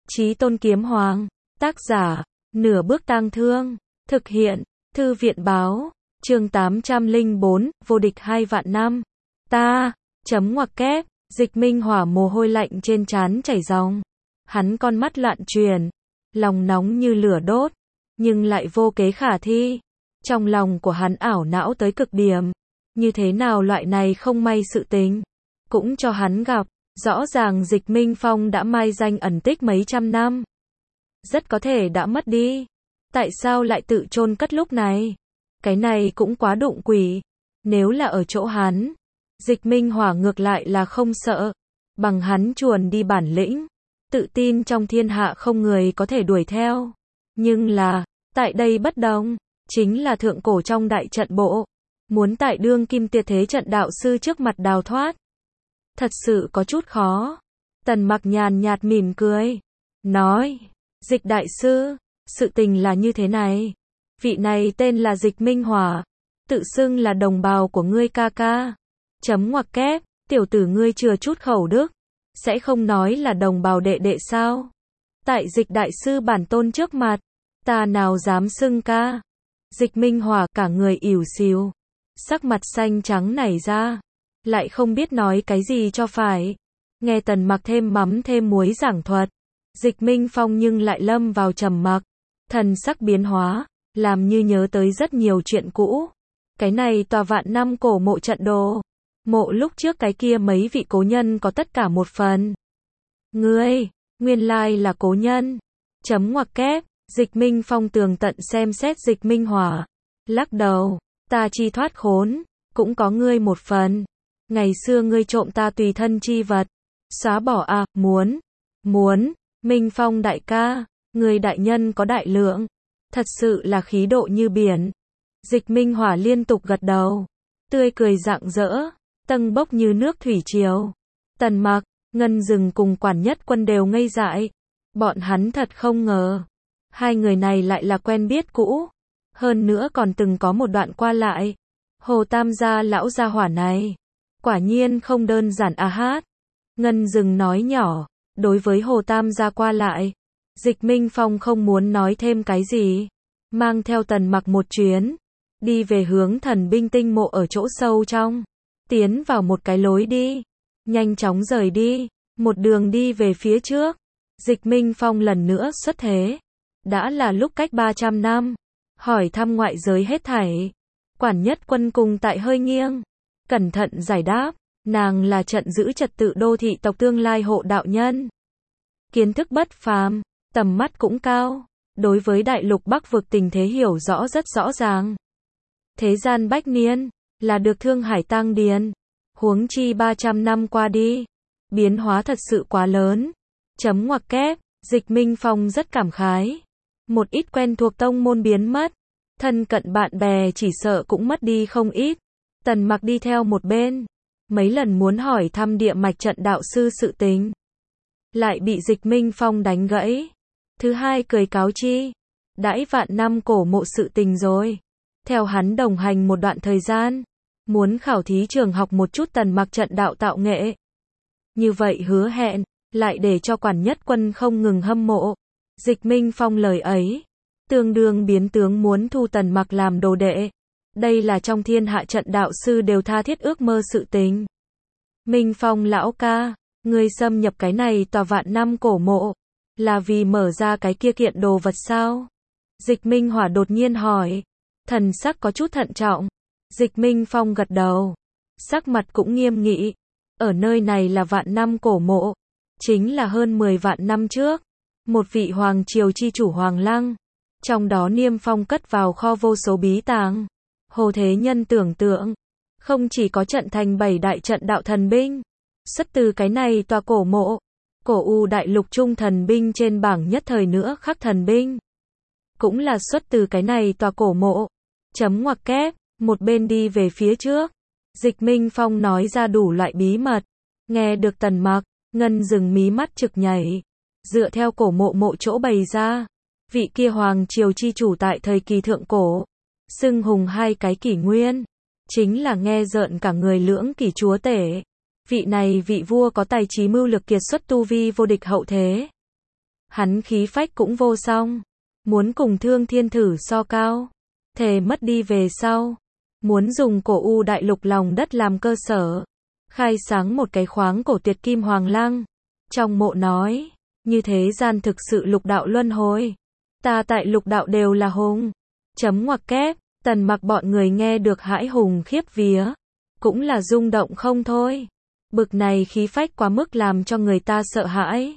Chí Tôn Kiếm Hoàng. Tác giả, Nửa Bước Tang Thương. Thực hiện, Thư viện báo. Chương 804, vô địch 2 vạn năm. Ta, chấm ngoặc kép, Dịch Minh Hỏa mồ hôi lạnh trên trán chảy ròng. Hắn con mắt loạn chuyển, lòng nóng như lửa đốt, nhưng lại vô kế khả thi. Trong lòng của hắn ảo não tới cực điểm. Như thế nào loại này không may sự tình cũng cho hắn gặp. Rõ ràng Dịch Minh Phong đã mai danh ẩn tích mấy trăm năm. Rất có thể đã mất đi. Tại sao lại tự chôn cất lúc này? Cái này cũng quá đụng quỷ. Nếu là ở chỗ hắn, Dịch Minh Hỏa ngược lại là không sợ. Bằng hắn chuồn đi bản lĩnh, tự tin trong thiên hạ không người có thể đuổi theo. Nhưng là, tại đây bất đồng, chính là thượng cổ trong đại trận bộ. Muốn tại đương kim tuyệt thế trận đạo sư trước mặt đào thoát, thật sự có chút khó. Tần Mặc nhàn nhạt mỉm cười, nói, Dịch đại sư, sự tình là như thế này. Vị này tên là Dịch Minh Hỏa, tự xưng là đồng bào của ngươi ca ca. Chấm ngoặc kép, tiểu tử ngươi chừa chút khẩu đức, sẽ không nói là đồng bào đệ đệ sao? Tại Dịch đại sư bản tôn trước mặt, ta nào dám xưng ca. Dịch Minh Hỏa cả người ỉu xìu, sắc mặt xanh trắng nảy ra, lại không biết nói cái gì cho phải. Nghe Tần Mặc thêm mắm thêm muối giảng thuật, Dịch Minh Phong nhưng lại lâm vào trầm mặc, thần sắc biến hóa, làm như nhớ tới rất nhiều chuyện cũ. Cái này tòa vạn năm cổ mộ trận đồ, mộ lúc trước cái kia mấy vị cố nhân có tất cả một phần. Ngươi, nguyên lai là cố nhân. Chấm ngoặc kép, Dịch Minh Phong tường tận xem xét Dịch Minh Hỏa, lắc đầu, ta chi thoát khốn, cũng có ngươi một phần. Ngày xưa ngươi trộm ta tùy thân chi vật, xóa bỏ à, muốn, Minh Phong đại ca, người đại nhân có đại lượng, thật sự là khí độ như biển. Dịch Minh Hỏa liên tục gật đầu, tươi cười rạng rỡ, tâng bốc như nước thủy triều. Tần Mặc, Ngân Dừng cùng Quản Nhất Quân đều ngây dại, bọn hắn thật không ngờ, hai người này lại là quen biết cũ, hơn nữa còn từng có một đoạn qua lại. Hồ Tam gia lão gia hỏa này, quả nhiên không đơn giản a hát. Ngân Dừng nói nhỏ, đối với Hồ Tam gia qua lại, Dịch Minh Phong không muốn nói thêm cái gì, mang theo Tần Mặc một chuyến, đi về hướng thần binh tinh mộ ở chỗ sâu trong, tiến vào một cái lối đi, nhanh chóng rời đi, một đường đi về phía trước. Dịch Minh Phong lần nữa xuất thế, đã là lúc cách 300 năm, hỏi thăm ngoại giới hết thảy. Quản Nhất Quân cùng tại hơi nghiêng, cẩn thận giải đáp, nàng là trận giữ trật tự đô thị tộc tương lai hộ đạo nhân. Kiến thức bất phàm, tầm mắt cũng cao, đối với đại lục Bắc vực tình thế hiểu rõ rất rõ ràng. Thế gian bách niên, là được Thương Hải tăng điền, huống chi 300 năm qua đi, biến hóa thật sự quá lớn. Chấm ngoặc kép, Dịch Minh Phong rất cảm khái. Một ít quen thuộc tông môn biến mất, thân cận bạn bè chỉ sợ cũng mất đi không ít. Tần Mặc đi theo một bên, mấy lần muốn hỏi thăm địa mạch trận đạo sư sự tình, lại bị Dịch Minh Phong đánh gãy. Thứ hai cười cáo chi, đãi vạn năm cổ mộ sự tình rồi, theo hắn đồng hành một đoạn thời gian, muốn khảo thí trường học một chút Tần Mặc trận đạo tạo nghệ. Như vậy hứa hẹn, lại để cho Quản Nhất Quân không ngừng hâm mộ. Dịch Minh Phong lời ấy, tương đương biến tướng muốn thu Tần Mặc làm đồ đệ. Đây là trong thiên hạ trận đạo sư đều tha thiết ước mơ sự tình. Minh Phong lão ca, ngươi xâm nhập cái này tòa vạn năm cổ mộ, là vì mở ra cái kia kiện đồ vật sao? Dịch Minh Hỏa đột nhiên hỏi, thần sắc có chút thận trọng. Dịch Minh Phong gật đầu, sắc mặt cũng nghiêm nghị. Ở nơi này là vạn năm cổ mộ, chính là hơn 10 vạn năm trước, một vị hoàng triều chi chủ Hoàng Lăng, trong đó niêm phong cất vào kho vô số bí tàng. Hồ Thế Nhân tưởng tượng, không chỉ có trận thành 7 đại trận đạo thần binh, xuất từ cái này tòa cổ mộ, cổ U đại lục trung thần binh trên bảng nhất thời nữa khắc thần binh, cũng là xuất từ cái này tòa cổ mộ. Chấm ngoặc kép, một bên đi về phía trước, Dịch Minh Phong nói ra đủ loại bí mật, nghe được Tần Mặc, Ngân Dừng mí mắt trực nhảy, dựa theo cổ mộ mộ chỗ bày ra, vị kia hoàng triều chi chủ tại thời kỳ thượng cổ, xưng hùng 2 cái kỷ nguyên, chính là nghe rợn cả người lưỡng kỷ chúa tể. Vị này vị vua có tài trí mưu lược kiệt xuất tu vi vô địch hậu thế. Hắn khí phách cũng vô song. Muốn cùng Thương Thiên thử so cao. Thề mất đi về sau. Muốn dùng cổ u đại lục lòng đất làm cơ sở. Khai sáng một cái khoáng cổ tuyệt kim hoàng lăng. Trong mộ nói. Như thế gian thực sự lục đạo luân hồi. Ta tại lục đạo đều là hùng. Chấm ngoặc kép. Tần Mặc bọn người nghe được hãi hùng khiếp vía. Cũng là rung động không thôi. Bực này khí phách quá mức làm cho người ta sợ hãi.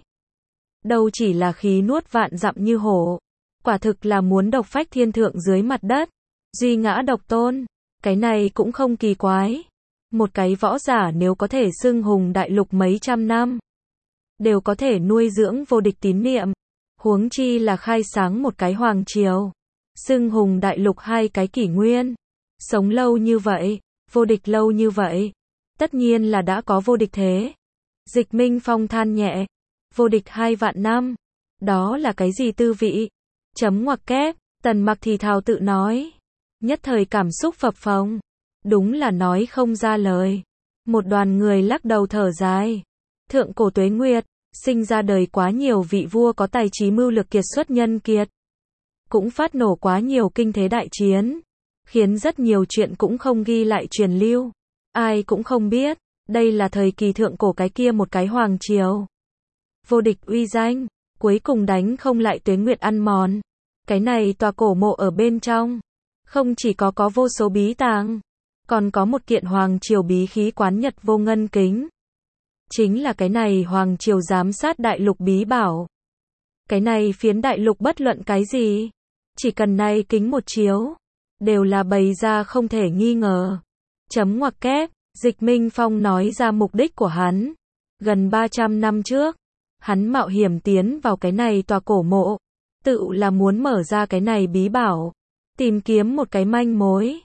Đâu chỉ là khí nuốt vạn dặm như hổ. Quả thực là muốn độc phách thiên thượng dưới mặt đất. Duy ngã độc tôn. Cái này cũng không kỳ quái. Một cái võ giả nếu có thể xưng hùng đại lục mấy trăm năm. Đều có thể nuôi dưỡng vô địch tín niệm. Huống chi là khai sáng một cái hoàng triều. Xưng hùng đại lục 2 cái kỷ nguyên. Sống lâu như vậy. Vô địch lâu như vậy. Tất nhiên là đã có vô địch thế. Dịch Minh Phong than nhẹ. Vô địch 2 vạn năm. Đó là cái gì tư vị? Chấm ngoặc kép. Tần Mặc thì thào tự nói. Nhất thời cảm xúc phập phồng. Đúng là nói không ra lời. Một đoàn người lắc đầu thở dài. Thượng cổ tuế nguyệt. Sinh ra đời quá nhiều vị vua có tài trí mưu lược kiệt xuất nhân kiệt. Cũng phát nổ quá nhiều kinh thế đại chiến. Khiến rất nhiều chuyện cũng không ghi lại truyền lưu. Ai cũng không biết. Đây là thời kỳ thượng cổ cái kia một cái hoàng triều. Vô địch uy danh. Cuối cùng đánh không lại tuế nguyệt ăn mòn. Cái này tòa cổ mộ ở bên trong. Không chỉ có vô số bí tàng. Còn có một kiện hoàng triều bí khí quán nhật vô ngân kính. Chính là cái này hoàng triều giám sát đại lục bí bảo. Cái này phiến đại lục bất luận cái gì. Chỉ cần này kính một chiếu. Đều là bày ra không thể nghi ngờ. Chấm ngoặc kép. Dịch Minh Phong nói ra mục đích của hắn. Gần 300 năm trước. Hắn mạo hiểm tiến vào cái này tòa cổ mộ. Tự là muốn mở ra cái này bí bảo. Tìm kiếm một cái manh mối.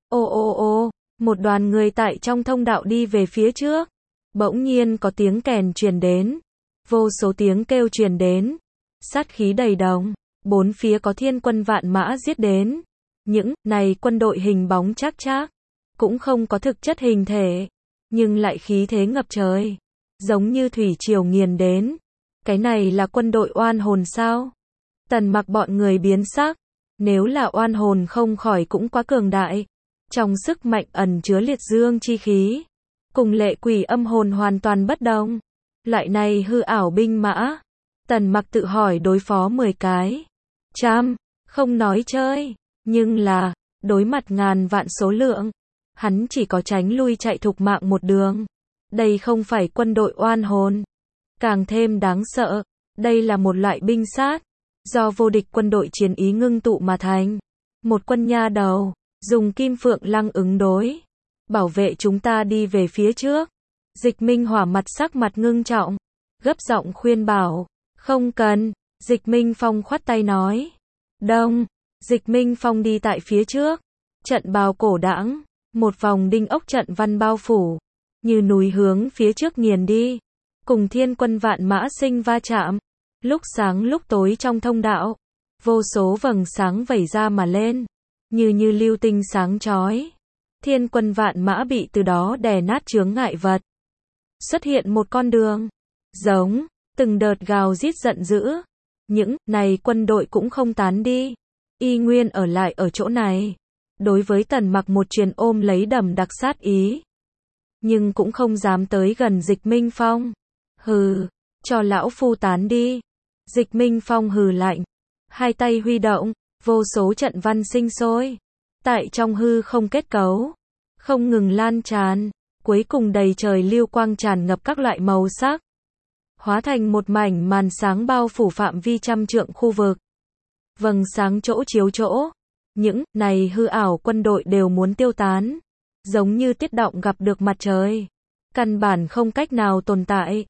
Ô. Một đoàn người tại trong thông đạo đi về phía trước. Bỗng nhiên có tiếng kèn truyền đến. Vô số tiếng kêu truyền đến. Sát khí đầy đồng. Bốn phía có thiên quân vạn mã giết đến. Những này quân đội hình bóng chắc chắc. Cũng không có thực chất hình thể. Nhưng lại khí thế ngập trời. Giống như thủy triều nghiền đến. Cái này là quân đội oan hồn sao? Tần Mặc bọn người biến sắc. Nếu là oan hồn không khỏi cũng quá cường đại. Trong sức mạnh ẩn chứa liệt dương chi khí. Cùng lệ quỷ âm hồn hoàn toàn bất đồng. Loại này hư ảo binh mã. Tần Mặc tự hỏi đối phó 10 cái. Trăm. Không nói chơi. Nhưng là, đối mặt ngàn vạn số lượng. Hắn chỉ có tránh lui chạy thục mạng một đường. Đây không phải quân đội oan hồn. Càng thêm đáng sợ. Đây là một loại binh sát. Do vô địch quân đội chiến ý ngưng tụ mà thành. Một quân nha đầu. Dùng kim phượng lăng ứng đối. Bảo vệ chúng ta đi về phía trước. Dịch Minh Hỏa mặt sắc mặt ngưng trọng. Gấp giọng khuyên bảo. Không cần. Dịch Minh Phong khoát tay nói. Đông. Dịch Minh Phong đi tại phía trước. Trận bào cổ đãng. Một vòng đinh ốc trận văn bao phủ. Như núi hướng phía trước nghiền đi. Cùng thiên quân vạn mã sinh va chạm. Lúc sáng lúc tối trong thông đạo. Vô số vầng sáng vẩy ra mà lên. Như lưu tinh sáng chói. Thiên quân vạn mã bị từ đó đè nát chướng ngại vật. Xuất hiện một con đường. Giống. Từng đợt gào rít giận dữ. Những này quân đội cũng không tán đi. Y nguyên ở lại ở chỗ này. Đối với Tần Mặc một truyền ôm lấy đầm đặc sát ý. Nhưng cũng không dám tới gần Dịch Minh Phong. Hừ. Cho lão phu tán đi. Dịch Minh Phong hừ lạnh. Hai tay huy động. Vô số trận văn sinh sôi. Tại trong hư không kết cấu. Không ngừng lan tràn. Cuối cùng đầy trời lưu quang tràn ngập các loại màu sắc. Hóa thành một mảnh màn sáng bao phủ phạm vi trăm trượng khu vực. Vầng sáng chỗ chiếu chỗ. Những này hư ảo quân đội đều muốn tiêu tán. Giống như tiết động gặp được mặt trời. Căn bản không cách nào tồn tại.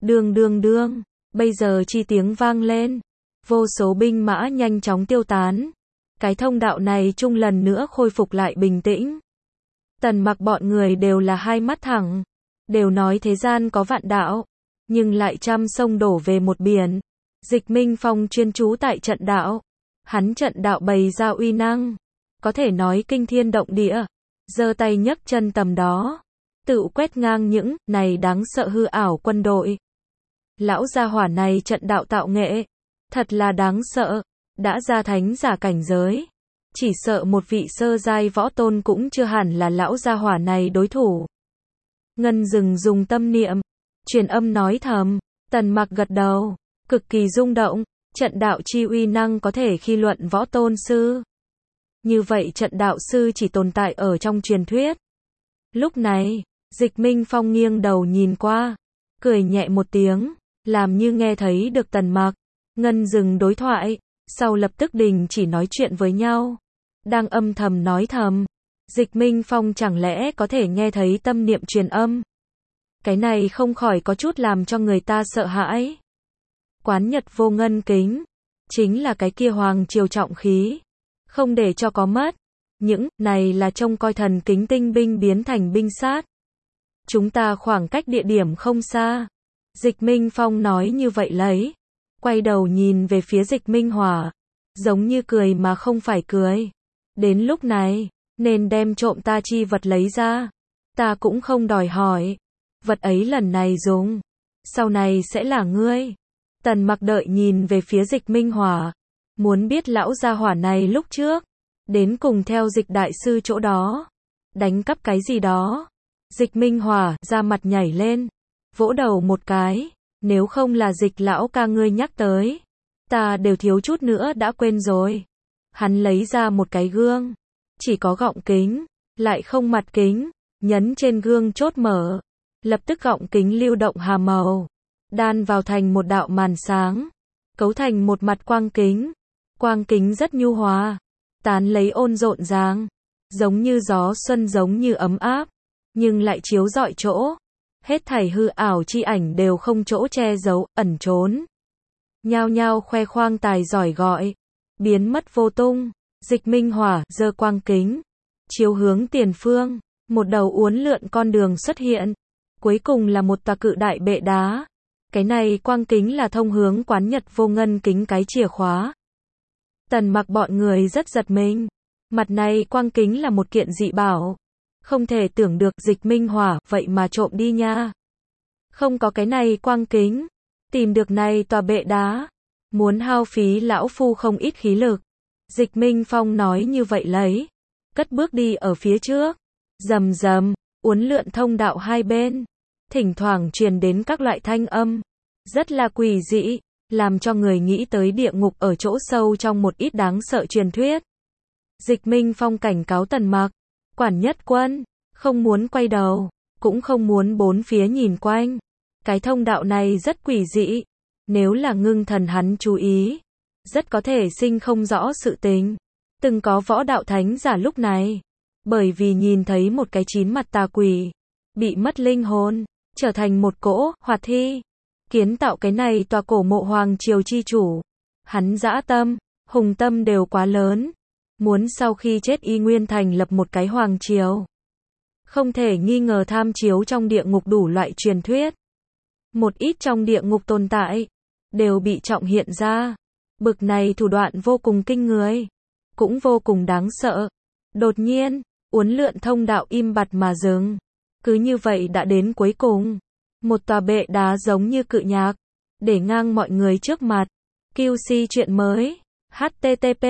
Đương. Bây giờ chi tiếng vang lên. Vô số binh mã nhanh chóng tiêu tán. Cái thông đạo này chung lần nữa khôi phục lại bình tĩnh. Tần Mặc bọn người đều là hai mắt thẳng. Đều nói thế gian có vạn đạo. Nhưng lại trăm sông đổ về một biển. Dịch Minh Phong chuyên trú tại trận đạo. Hắn trận đạo bày ra uy năng. Có thể nói kinh thiên động địa. Giơ tay nhấc chân tầm đó. Tự quét ngang những này đáng sợ hư ảo quân đội. Lão gia hỏa này trận đạo tạo nghệ. Thật là đáng sợ. Đã ra thánh giả cảnh giới. Chỉ sợ một vị sơ giai võ tôn cũng chưa hẳn là lão gia hỏa này đối thủ. Ngân Dừng dùng tâm niệm, truyền âm nói thầm. Tần Mặc gật đầu, cực kỳ rung động. Trận đạo chi uy năng có thể khi luận võ tôn sư. Như vậy trận đạo sư chỉ tồn tại ở trong truyền thuyết. Lúc này, Dịch Minh Phong nghiêng đầu nhìn qua, cười nhẹ một tiếng, làm như nghe thấy được Tần Mặc, Ngân Dừng đối thoại, sau lập tức đình chỉ nói chuyện với nhau. Đang âm thầm nói thầm, Dịch Minh Phong chẳng lẽ có thể nghe thấy tâm niệm truyền âm. Cái này không khỏi có chút làm cho người ta sợ hãi. Quán Nhật Vô Ngân Kính, chính là cái kia hoàng triều trọng khí, không để cho có mất. Những này là trông coi thần kính tinh binh biến thành binh sát. Chúng ta khoảng cách địa điểm không xa. Dịch Minh Phong nói như vậy lấy, quay đầu nhìn về phía Dịch Minh Hỏa, giống như cười mà không phải cười. Đến lúc này, nên đem trộm ta chi vật lấy ra. Ta cũng không đòi hỏi. Vật ấy lần này dùng, sau này sẽ là ngươi. Tần Mặc đợi nhìn về phía Dịch Minh Hỏa, muốn biết lão gia hỏa này lúc trước đến cùng theo Dịch đại sư chỗ đó đánh cắp cái gì đó. Dịch Minh Hỏa ra mặt nhảy lên, vỗ đầu một cái, nếu không là Dịch lão ca ngươi nhắc tới, ta đều thiếu chút nữa đã quên rồi. Hắn lấy ra một cái gương, chỉ có gọng kính, lại không mặt kính, nhấn trên gương chốt mở, lập tức gọng kính lưu động hà màu, đan vào thành một đạo màn sáng, cấu thành một mặt quang kính. Quang kính rất nhu hòa, tán lấy ôn rộn ràng, giống như gió xuân, giống như ấm áp, nhưng lại chiếu rọi chỗ. Hết thảy hư ảo chi ảnh đều không chỗ che giấu, ẩn trốn. Nhao nhao khoe khoang tài giỏi gọi, biến mất vô tung. Dịch Minh Hỏa giơ quang kính, chiếu hướng tiền phương, một đầu uốn lượn con đường xuất hiện. Cuối cùng là một tòa cự đại bệ đá. Cái này quang kính là thông hướng Quán Nhật Vô Ngân Kính cái chìa khóa. Tần Mặc bọn người rất giật mình. Mặt này quang kính là một kiện dị bảo. Không thể tưởng được Dịch Minh Hỏa vậy mà trộm đi nha. Không có cái này quang kính, tìm được này tòa bệ đá, muốn hao phí lão phu không ít khí lực. Dịch Minh Phong nói như vậy lấy, cất bước đi ở phía trước. Rầm rầm, uốn lượn thông đạo hai bên, thỉnh thoảng truyền đến các loại thanh âm, rất là quỷ dị, làm cho người nghĩ tới địa ngục ở chỗ sâu trong một ít đáng sợ truyền thuyết. Dịch Minh Phong cảnh cáo Tần Mặc, Quản Nhất Quân, không muốn quay đầu, cũng không muốn bốn phía nhìn quanh. Cái thông đạo này rất quỷ dị, nếu là Ngưng Thần hắn chú ý, rất có thể sinh không rõ sự tình. Từng có võ đạo thánh giả lúc này, bởi vì nhìn thấy một cái chín mặt tà quỷ, bị mất linh hồn, trở thành một cỗ hoạt thi, kiến tạo cái này tòa cổ mộ hoàng triều chi chủ. Hắn dã tâm, hùng tâm đều quá lớn, muốn sau khi chết y nguyên thành lập một cái hoàng triều. Không thể nghi ngờ tham chiếu trong địa ngục đủ loại truyền thuyết. Một ít trong địa ngục tồn tại, đều bị trọng hiện ra. Bực này thủ đoạn vô cùng kinh người, cũng vô cùng đáng sợ. Đột nhiên, uốn lượn thông đạo im bặt mà dừng. Cứ như vậy đã đến cuối cùng. Một tòa bệ đá giống như cự nhạc, để ngang mọi người trước mặt. QC chuyện mới. http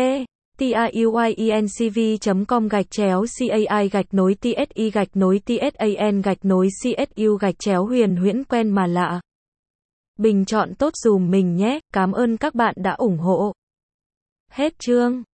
tayuinc.com/cai-tsi-tsan-huyền huyễn quen mà lạ. Bình chọn tốt dùm mình nhé, cảm ơn các bạn đã ủng hộ. Hết chương.